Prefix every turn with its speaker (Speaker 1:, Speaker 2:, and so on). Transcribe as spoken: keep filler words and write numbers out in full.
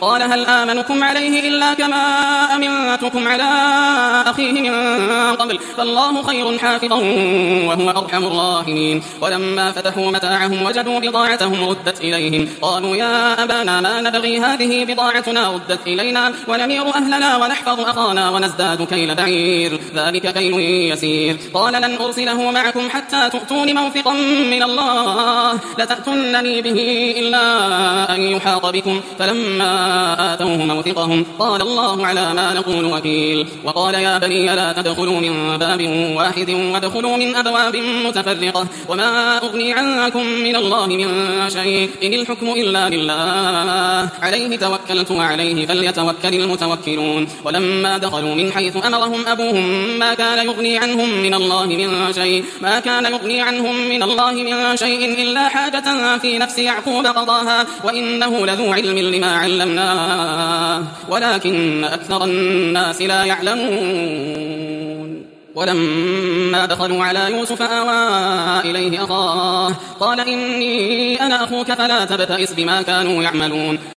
Speaker 1: قال هل آمنكم عليه إلا كما أمنتكم على أخيه من قبل فالله خير حافظا وهو أرحم الراحمين. ولما فتحوا متاعهم وجدوا بضاعتهم ردت إليهم قالوا يا أبانا ما نبغي هذه بضاعتنا ردت إلينا ونمير أهلنا ونحفظ أخانا ونزداد كيل بعير ذلك كيل يسير. قال لن أرسله معكم حتى تؤتون موثقا من الله لتأتونني به إلا أن يحاط بكم فلما آتوه موثقهم قال الله على ما نقول وكيل. وقال يا بني لا تدخلوا من باب واحد وادخلوا من أبواب متفرقة وما أغني عنكم من الله من شيء إن الحكم إلا لله عليه توكلت وعليه فليتوكل المتوكلون. ولما دخلوا من حيث أمرهم أبوهم ما كان يغني عنهم من الله من شيء ما كان يغني عنهم من الله من شيء إلا حاجة في نفس يعقوب قضاها وإنه لذو علم لما علمناه ولكن أكثر الناس لا يعلمون. ولما دخلوا على يوسف آوى إليه أخاه قال إني أنا أخوك فلا تبتئس بما كانوا يعملون.